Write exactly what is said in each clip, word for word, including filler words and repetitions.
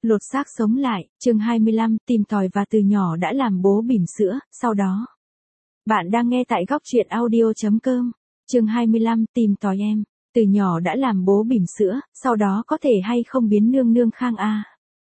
Lột xác sống lại, chương hai mươi lăm, tìm tòi và từ nhỏ đã làm bố bỉm sữa, sau đó. Bạn đang nghe tại góc truyện audio chấm com, chương hai mươi lăm, tìm tòi em, từ nhỏ đã làm bố bỉm sữa, sau đó có thể hay không biến nương nương khang a.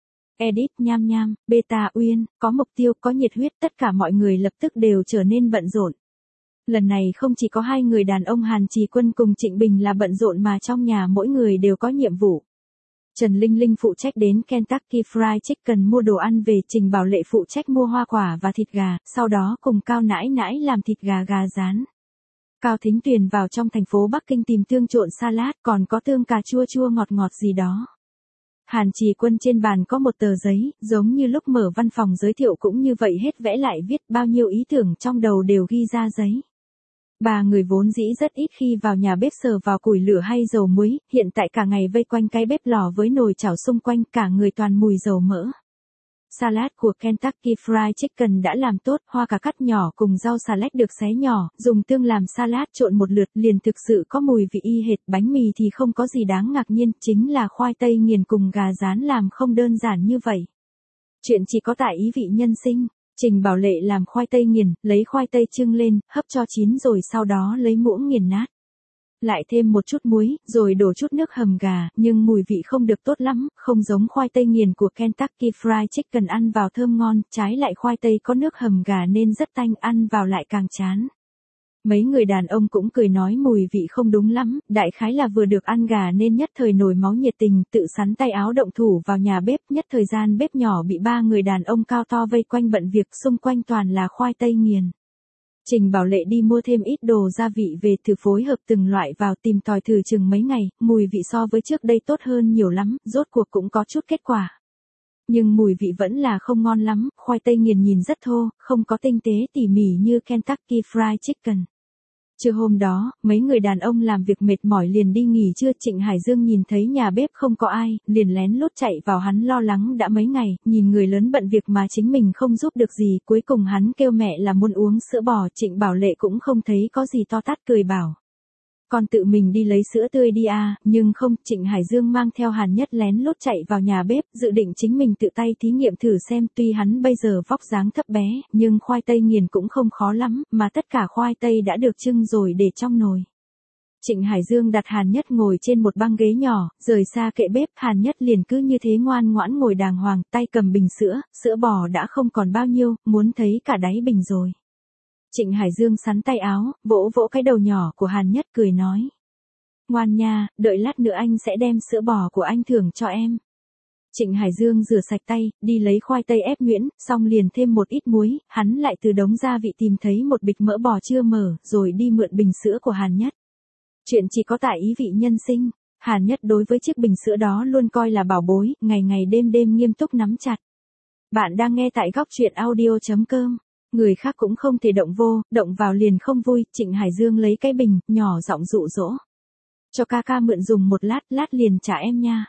Edit nham nham, beta uyên, có mục tiêu, có nhiệt huyết, tất cả mọi người lập tức đều trở nên bận rộn. Lần này không chỉ có hai người đàn ông Hàn Trì Quân cùng Trịnh Bình là bận rộn mà trong nhà mỗi người đều có nhiệm vụ. Trần Linh Linh phụ trách đến Kentucky Fried Chicken mua đồ ăn về, Trình Bảo Lệ phụ trách mua hoa quả và thịt gà, sau đó cùng Cao Nãi Nãi làm thịt gà gà rán. Cao Thính Tuyền vào trong thành phố Bắc Kinh tìm tương trộn salad, còn có tương cà chua chua ngọt ngọt gì đó. Hàn Trì Quân trên bàn có một tờ giấy, giống như lúc mở văn phòng giới thiệu cũng như vậy, hết vẽ lại viết, bao nhiêu ý tưởng trong đầu đều ghi ra giấy. Ba người vốn dĩ rất ít khi vào nhà bếp sờ vào củi lửa hay dầu muối, hiện tại cả ngày vây quanh cái bếp lò với nồi chảo xung quanh, cả người toàn mùi dầu mỡ. Salad của Kentucky Fried Chicken đã làm tốt, hoa cà cắt nhỏ cùng rau xà lách được xé nhỏ, dùng tương làm salad trộn một lượt liền thực sự có mùi vị y hệt. Bánh mì thì không có gì đáng ngạc nhiên, chính là khoai tây nghiền cùng gà rán làm không đơn giản như vậy. Chuyện chỉ có tại ý vị nhân sinh. Trình Bảo Lệ làm khoai tây nghiền, lấy khoai tây chưng lên, hấp cho chín rồi sau đó lấy muỗng nghiền nát. Lại thêm một chút muối, rồi đổ chút nước hầm gà, nhưng mùi vị không được tốt lắm, không giống khoai tây nghiền của Kentucky Fried Chicken ăn vào thơm ngon, trái lại khoai tây có nước hầm gà nên rất tanh, ăn vào lại càng chán. Mấy người đàn ông cũng cười nói mùi vị không đúng lắm, đại khái là vừa được ăn gà nên nhất thời nổi máu nhiệt tình, tự sắn tay áo động thủ vào nhà bếp, nhất thời gian bếp nhỏ bị ba người đàn ông cao to vây quanh bận việc, xung quanh toàn là khoai tây nghiền. Trình Bảo Lệ đi mua thêm ít đồ gia vị về thử phối hợp từng loại vào, tìm tòi thử chừng mấy ngày, mùi vị so với trước đây tốt hơn nhiều lắm, rốt cuộc cũng có chút kết quả. Nhưng mùi vị vẫn là không ngon lắm, khoai tây nghiền nhìn rất thô, không có tinh tế tỉ mỉ như Kentucky Fried Chicken. Trưa hôm đó, mấy người đàn ông làm việc mệt mỏi liền đi nghỉ trưa. Trịnh Hải Dương nhìn thấy nhà bếp không có ai, liền lén lút chạy vào, hắn lo lắng đã mấy ngày, nhìn người lớn bận việc mà chính mình không giúp được gì, cuối cùng hắn kêu mẹ là muốn uống sữa bò. Trịnh Bảo Lệ cũng không thấy có gì to tát, cười bảo: con tự mình đi lấy sữa tươi đi à, nhưng không, Trịnh Hải Dương mang theo Hàn Nhất lén lút chạy vào nhà bếp, dự định chính mình tự tay thí nghiệm thử xem, tuy hắn bây giờ vóc dáng thấp bé, nhưng khoai tây nghiền cũng không khó lắm, mà tất cả khoai tây đã được chưng rồi để trong nồi. Trịnh Hải Dương đặt Hàn Nhất ngồi trên một băng ghế nhỏ, rời xa kệ bếp, Hàn Nhất liền cứ như thế ngoan ngoãn ngồi đàng hoàng, tay cầm bình sữa, sữa bò đã không còn bao nhiêu, muốn thấy cả đáy bình rồi. Trịnh Hải Dương sắn tay áo, vỗ vỗ cái đầu nhỏ của Hàn Nhất, cười nói: ngoan nha, đợi lát nữa anh sẽ đem sữa bò của anh thưởng cho em. Trịnh Hải Dương rửa sạch tay, đi lấy khoai tây ép nhuyễn, xong liền thêm một ít muối, hắn lại từ đống gia vị tìm thấy một bịch mỡ bò chưa mở, rồi đi mượn bình sữa của Hàn Nhất. Chuyện chỉ có tại ý vị nhân sinh, Hàn Nhất đối với chiếc bình sữa đó luôn coi là bảo bối, ngày ngày đêm đêm nghiêm túc nắm chặt. Bạn đang nghe tại góc truyện audio chấm com. Người khác cũng không thể động vô, động vào liền không vui. Trịnh Hải Dương lấy cái bình, nhỏ giọng dụ dỗ: cho ca ca mượn dùng một lát, lát liền trả em nha.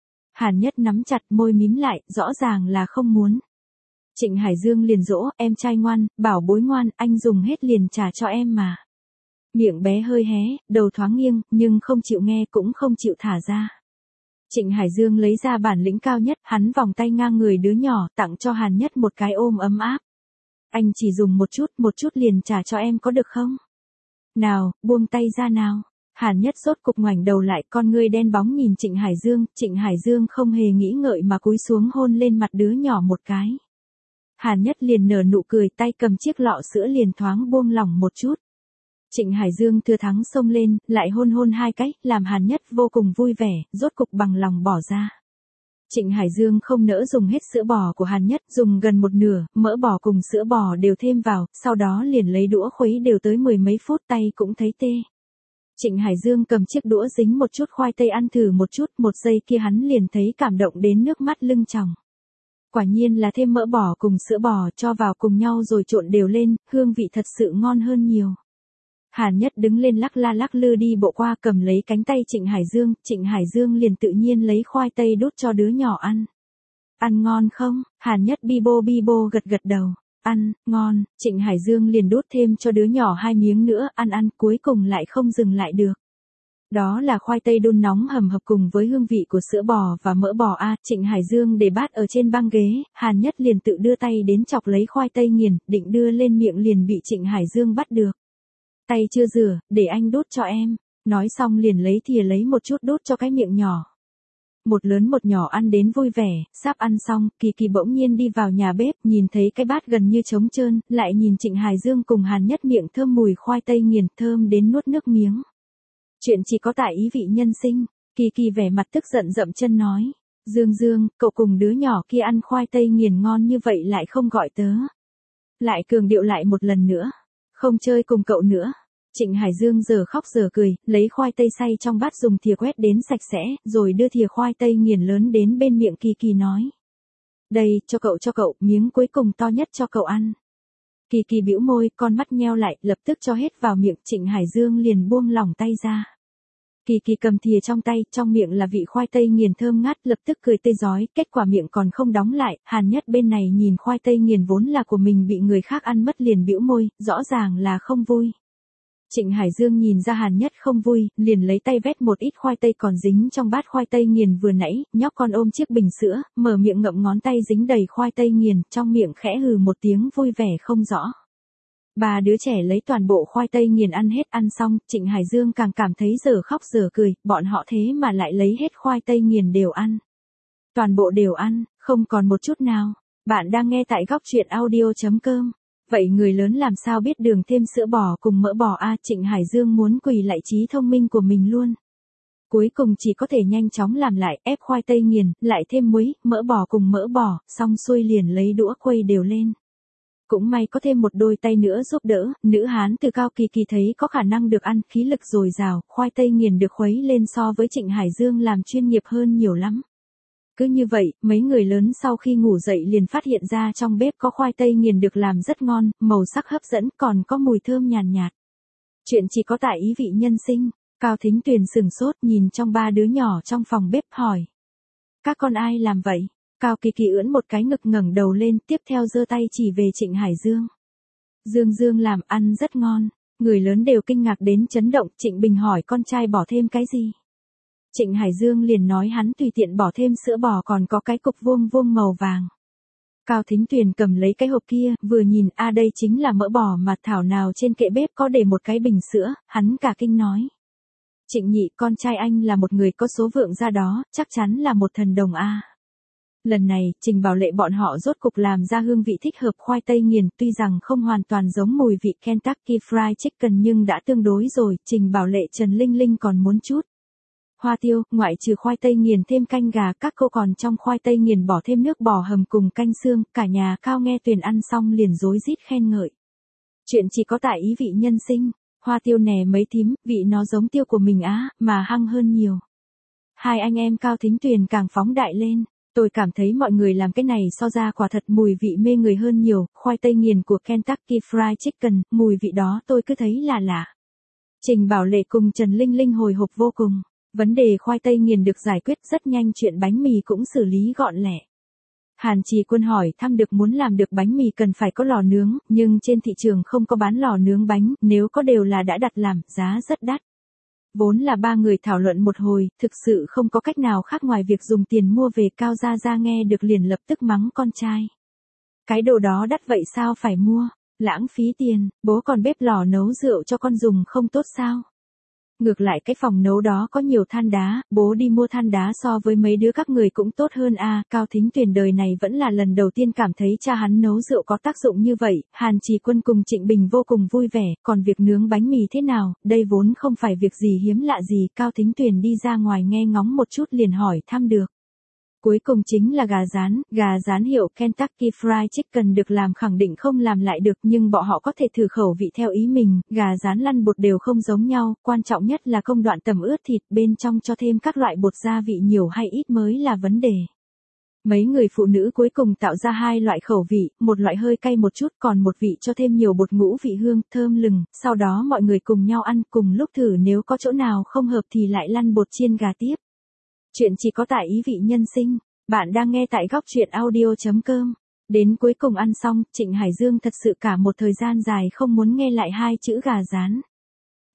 Hàn Nhất nắm chặt môi mím lại, rõ ràng là không muốn. Trịnh Hải Dương liền dỗ: em trai ngoan, bảo bối ngoan, anh dùng hết liền trả cho em mà. Miệng bé hơi hé, đầu thoáng nghiêng, nhưng không chịu nghe cũng không chịu thả ra. Trịnh Hải Dương lấy ra bản lĩnh cao nhất, hắn vòng tay ngang người đứa nhỏ, tặng cho Hàn Nhất một cái ôm ấm áp. Anh chỉ dùng một chút, một chút liền trả cho em có được không? Nào, buông tay ra nào. Hàn Nhất sốt cục ngoảnh đầu lại, con ngươi đen bóng nhìn Trịnh Hải Dương, Trịnh Hải Dương không hề nghĩ ngợi mà cúi xuống hôn lên mặt đứa nhỏ một cái. Hàn Nhất liền nở nụ cười, tay cầm chiếc lọ sữa liền thoáng buông lỏng một chút. Trịnh Hải Dương thừa thắng xông lên, lại hôn hôn hai cái, làm Hàn Nhất vô cùng vui vẻ, rốt cục bằng lòng bỏ ra. Trịnh Hải Dương không nỡ dùng hết sữa bò của Hàn Nhất, dùng gần một nửa, mỡ bò cùng sữa bò đều thêm vào, sau đó liền lấy đũa khuấy đều tới mười mấy phút, tay cũng thấy tê. Trịnh Hải Dương cầm chiếc đũa dính một chút khoai tây ăn thử một chút, một giây kia hắn liền thấy cảm động đến nước mắt lưng tròng. Quả nhiên là thêm mỡ bò cùng sữa bò cho vào cùng nhau rồi trộn đều lên, hương vị thật sự ngon hơn nhiều. Hàn Nhất đứng lên lắc la lắc lư đi bộ qua, cầm lấy cánh tay Trịnh Hải Dương, Trịnh Hải Dương liền tự nhiên lấy khoai tây đút cho đứa nhỏ ăn. Ăn ngon không? Hàn Nhất bi bô bi bô gật gật đầu. Ăn, ngon. Trịnh Hải Dương liền đút thêm cho đứa nhỏ hai miếng nữa, ăn ăn, cuối cùng lại không dừng lại được. Đó là khoai tây đun nóng hầm hập cùng với hương vị của sữa bò và mỡ bò a. Trịnh Hải Dương để bát ở trên băng ghế, Hàn Nhất liền tự đưa tay đến chọc lấy khoai tây nghiền, định đưa lên miệng liền bị Trịnh Hải Dương bắt được. Tay chưa rửa, để anh đút cho em. Nói xong liền lấy thìa lấy một chút đút cho cái miệng nhỏ. Một lớn một nhỏ ăn đến vui vẻ, sắp ăn xong, Kỳ Kỳ bỗng nhiên đi vào nhà bếp, nhìn thấy cái bát gần như trống trơn, lại nhìn Trịnh Hải Dương cùng Hàn Nhất miệng thơm mùi khoai tây nghiền, thơm đến nuốt nước miếng. Chuyện chỉ có tại ý vị nhân sinh, Kỳ Kỳ vẻ mặt tức giận dậm chân nói. Dương Dương, cậu cùng đứa nhỏ kia ăn khoai tây nghiền ngon như vậy lại không gọi tớ. Lại cường điệu lại một lần nữa. Không chơi cùng cậu nữa. Trịnh Hải Dương giờ khóc giờ cười, lấy khoai tây xay trong bát dùng thìa quét đến sạch sẽ, rồi đưa thìa khoai tây nghiền lớn đến bên miệng Kỳ Kỳ nói. Đây, cho cậu cho cậu, miếng cuối cùng to nhất cho cậu ăn. Kỳ Kỳ bĩu môi, con mắt nheo lại, lập tức cho hết vào miệng, Trịnh Hải Dương liền buông lỏng tay ra. Kỳ Kỳ cầm thìa trong tay, trong miệng là vị khoai tây nghiền thơm ngát, lập tức cười tươi rói, kết quả miệng còn không đóng lại, Hàn Nhất bên này nhìn khoai tây nghiền vốn là của mình bị người khác ăn mất liền bĩu môi, rõ ràng là không vui. Trịnh Hải Dương nhìn ra Hàn Nhất không vui, liền lấy tay vét một ít khoai tây còn dính trong bát khoai tây nghiền vừa nãy, nhóc con ôm chiếc bình sữa, mở miệng ngậm ngón tay dính đầy khoai tây nghiền, trong miệng khẽ hừ một tiếng vui vẻ không rõ. Ba đứa trẻ lấy toàn bộ khoai tây nghiền ăn hết, ăn xong, Trịnh Hải Dương càng cảm thấy giờ khóc giờ cười, bọn họ thế mà lại lấy hết khoai tây nghiền đều ăn. Toàn bộ đều ăn, không còn một chút nào. Bạn đang nghe tại góc truyện audio chấm com. Vậy người lớn làm sao biết đường thêm sữa bò cùng mỡ bò a? Trịnh Hải Dương muốn quỳ lại trí thông minh của mình luôn. Cuối cùng chỉ có thể nhanh chóng làm lại, ép khoai tây nghiền, lại thêm muối, mỡ bò cùng mỡ bò, xong xuôi liền lấy đũa quay đều lên. Cũng may có thêm một đôi tay nữa giúp đỡ, nữ hán từ Cao Kỳ Kỳ thấy có khả năng được ăn, khí lực dồi dào, khoai tây nghiền được khuấy lên so với Trịnh Hải Dương làm chuyên nghiệp hơn nhiều lắm. Cứ như vậy, mấy người lớn sau khi ngủ dậy liền phát hiện ra trong bếp có khoai tây nghiền được làm rất ngon, màu sắc hấp dẫn, còn có mùi thơm nhàn nhạt, nhạt. Chuyện chỉ có tại ý vị nhân sinh, Cao Thính Tuyền sừng sốt nhìn trong ba đứa nhỏ trong phòng bếp hỏi. Các con ai làm vậy? Cao Kỳ Kỳ ưỡn một cái ngực ngẩng đầu lên, tiếp theo giơ tay chỉ về Trịnh Hải Dương. Dương Dương làm ăn rất ngon, người lớn đều kinh ngạc đến chấn động, Trịnh Bình hỏi con trai bỏ thêm cái gì? Trịnh Hải Dương liền nói hắn tùy tiện bỏ thêm sữa bò còn có cái cục vuông vuông màu vàng. Cao Thính Tuyền cầm lấy cái hộp kia, vừa nhìn a à đây chính là mỡ bò mà thảo nào trên kệ bếp có để một cái bình sữa, hắn cả kinh nói. Trịnh nhị, con trai anh là một người có số vượng ra đó, chắc chắn là một thần đồng a. À. Lần này, Trình Bảo Lệ bọn họ rốt cục làm ra hương vị thích hợp khoai tây nghiền, tuy rằng không hoàn toàn giống mùi vị Kentucky Fried Chicken nhưng đã tương đối rồi, Trình Bảo Lệ Trần Linh Linh còn muốn chút. Hoa tiêu, ngoại trừ khoai tây nghiền thêm canh gà, các cô còn trong khoai tây nghiền bỏ thêm nước bò hầm cùng canh xương, cả nhà Cao nghe Tuyền ăn xong liền rối rít khen ngợi. Chuyện chỉ có tại ý vị nhân sinh, hoa tiêu nè mấy thím, vị nó giống tiêu của mình á, mà hăng hơn nhiều. Hai anh em Cao Thính Tuyền càng phóng đại lên. Tôi cảm thấy mọi người làm cái này so ra quả thật mùi vị mê người hơn nhiều, khoai tây nghiền của Kentucky Fried Chicken, mùi vị đó tôi cứ thấy là lạ. Trình Bảo Lệ cùng Trần Linh Linh hồi hộp vô cùng, vấn đề khoai tây nghiền được giải quyết rất nhanh, chuyện bánh mì cũng xử lý gọn lẹ. Hàn Trì Quân hỏi thăm được muốn làm được bánh mì cần phải có lò nướng, nhưng trên thị trường không có bán lò nướng bánh, nếu có đều là đã đặt làm, giá rất đắt. Vốn là ba người thảo luận một hồi, thực sự không có cách nào khác ngoài việc dùng tiền mua về. Cao Gia Gia nghe được liền lập tức mắng con trai. Cái đồ đó đắt vậy sao phải mua, lãng phí tiền, bố còn bếp lò nấu rượu cho con dùng không tốt sao? Ngược lại cái phòng nấu đó có nhiều than đá, bố đi mua than đá so với mấy đứa các người cũng tốt hơn a. À, Cao Thính Tuyền đời này vẫn là lần đầu tiên cảm thấy cha hắn nấu rượu có tác dụng như vậy. Hàn Trì Quân cùng Trịnh Bình vô cùng vui vẻ, còn việc nướng bánh mì thế nào, đây vốn không phải việc gì hiếm lạ gì. Cao Thính Tuyền đi ra ngoài nghe ngóng một chút liền hỏi thăm được. Cuối cùng chính là gà rán, gà rán hiệu Kentucky Fried Chicken được làm khẳng định không làm lại được, nhưng bọn họ có thể thử khẩu vị theo ý mình, gà rán lăn bột đều không giống nhau, quan trọng nhất là công đoạn tẩm ướt thịt, bên trong cho thêm các loại bột gia vị nhiều hay ít mới là vấn đề. Mấy người phụ nữ cuối cùng tạo ra hai loại khẩu vị, một loại hơi cay một chút, còn một vị cho thêm nhiều bột ngũ vị hương, thơm lừng, sau đó mọi người cùng nhau ăn, cùng lúc thử nếu có chỗ nào không hợp thì lại lăn bột chiên gà tiếp. Chuyện chỉ có tại ý vị nhân sinh, bạn đang nghe tại góc truyện audio chấm com. Đến cuối cùng ăn xong, Trịnh Hải Dương thật sự cả một thời gian dài không muốn nghe lại hai chữ gà rán.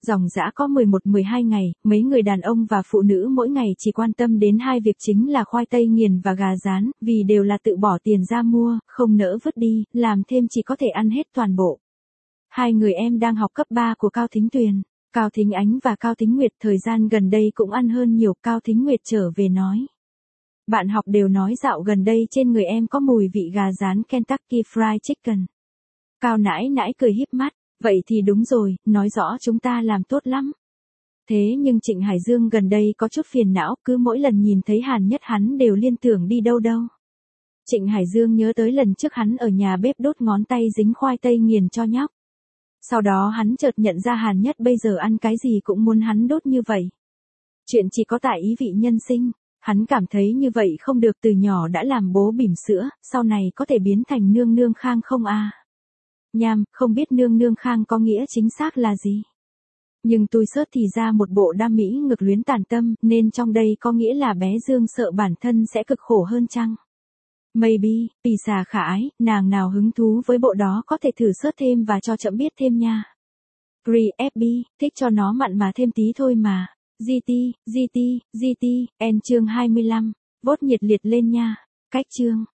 Dòng dã có mười một mười hai ngày, mấy người đàn ông và phụ nữ mỗi ngày chỉ quan tâm đến hai việc chính là khoai tây nghiền và gà rán, vì đều là tự bỏ tiền ra mua, không nỡ vứt đi, làm thêm chỉ có thể ăn hết toàn bộ. Hai người em đang học cấp ba của Cao Thính Tuyền, Cao Thính Ánh và Cao Thính Nguyệt thời gian gần đây cũng ăn hơn nhiều. Cao Thính Nguyệt trở về nói. Bạn học đều nói dạo gần đây trên người em có mùi vị gà rán Kentucky Fried Chicken. Cao nãi nãi cười híp mắt, vậy thì đúng rồi, nói rõ chúng ta làm tốt lắm. Thế nhưng Trịnh Hải Dương gần đây có chút phiền não, cứ mỗi lần nhìn thấy Hàn Nhất hắn đều liên tưởng đi đâu đâu. Trịnh Hải Dương nhớ tới lần trước hắn ở nhà bếp đốt ngón tay dính khoai tây nghiền cho nhóc. Sau đó hắn chợt nhận ra Hàn Nhất bây giờ ăn cái gì cũng muốn hắn đốt như vậy. Chuyện chỉ có tại ý vị nhân sinh, hắn cảm thấy như vậy không được, từ nhỏ đã làm bố bỉm sữa, sau này có thể biến thành nương nương khang không a? À? Nham, không biết nương nương khang có nghĩa chính xác là gì. Nhưng tôi search thì ra một bộ đam mỹ ngực luyến tàn tâm, nên trong đây có nghĩa là bé Dương sợ bản thân sẽ cực khổ hơn chăng? Maybe, Pì xà khả ái, nàng nào hứng thú với bộ đó có thể thử search thêm và cho chậm biết thêm nha. Gri ép bê, thích cho nó mặn mà thêm tí thôi mà. giê tê, giê tê, giê tê, N chương hai mươi lăm, vote nhiệt liệt lên nha. Cách chương.